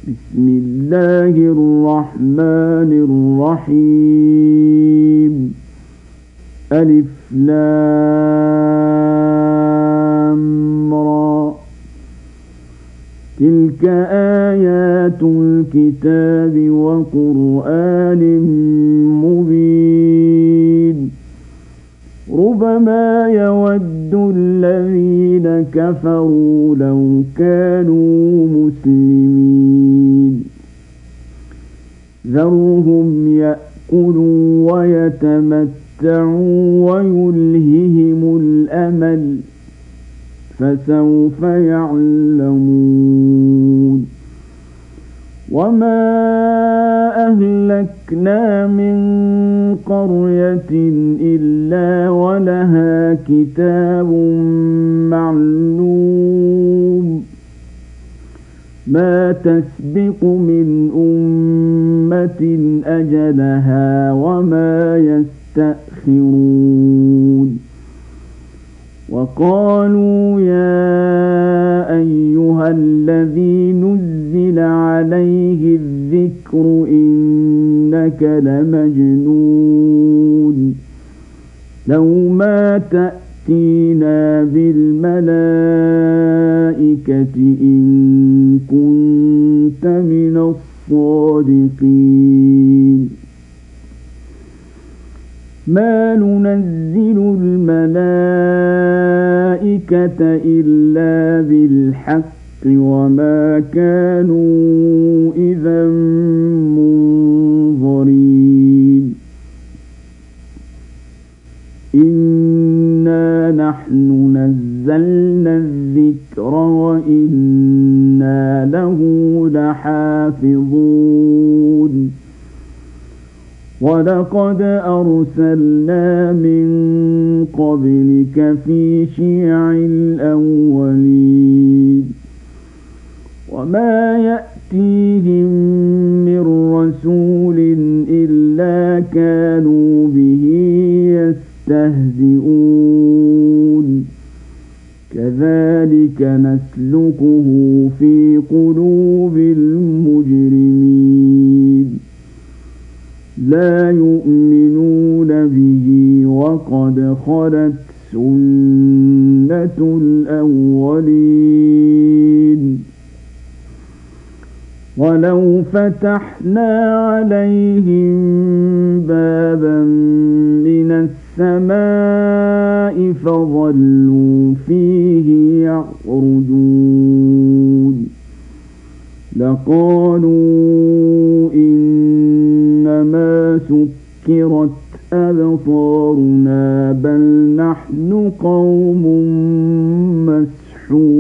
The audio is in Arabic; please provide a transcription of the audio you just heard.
بسم الله الرحمن الرحيم ألف لام را تلك آيات الكتاب وقرآن مبين ربما يود الذين كفروا لو كانوا مسلمين ذرهم يأكلوا ويتمتعوا ويلههم الأمل فسوف يعلمون وما أهلكنا من قرية إلا ولها كتاب معلوم ما تسبق من أمة أجلها وما يستأخرون وقالوا يا أيها الذي نزل عليه الذكر إنك لمجنون لو ما تأتينا بالملائكة إن كنت من الصادقين ما ننزل الملائكة إلا بالحق وما كانوا إذا منظرين إنا نحن نزلنا الذكر وإنا له لحافظون ولقد أرسلنا من قبلك في شيع الأولين وما يأتيهم من رسول إلا كانوا به يستهزئون كذلك نسلكه في قلوب المجرمين لا يؤمنون به وقد خلت سنة الأولين ولو فتحنا عليهم بابا من السماء فظلوا فيه يعرجون لقالوا إنما سكرت أبصارنا بل نحن قوم مسحورون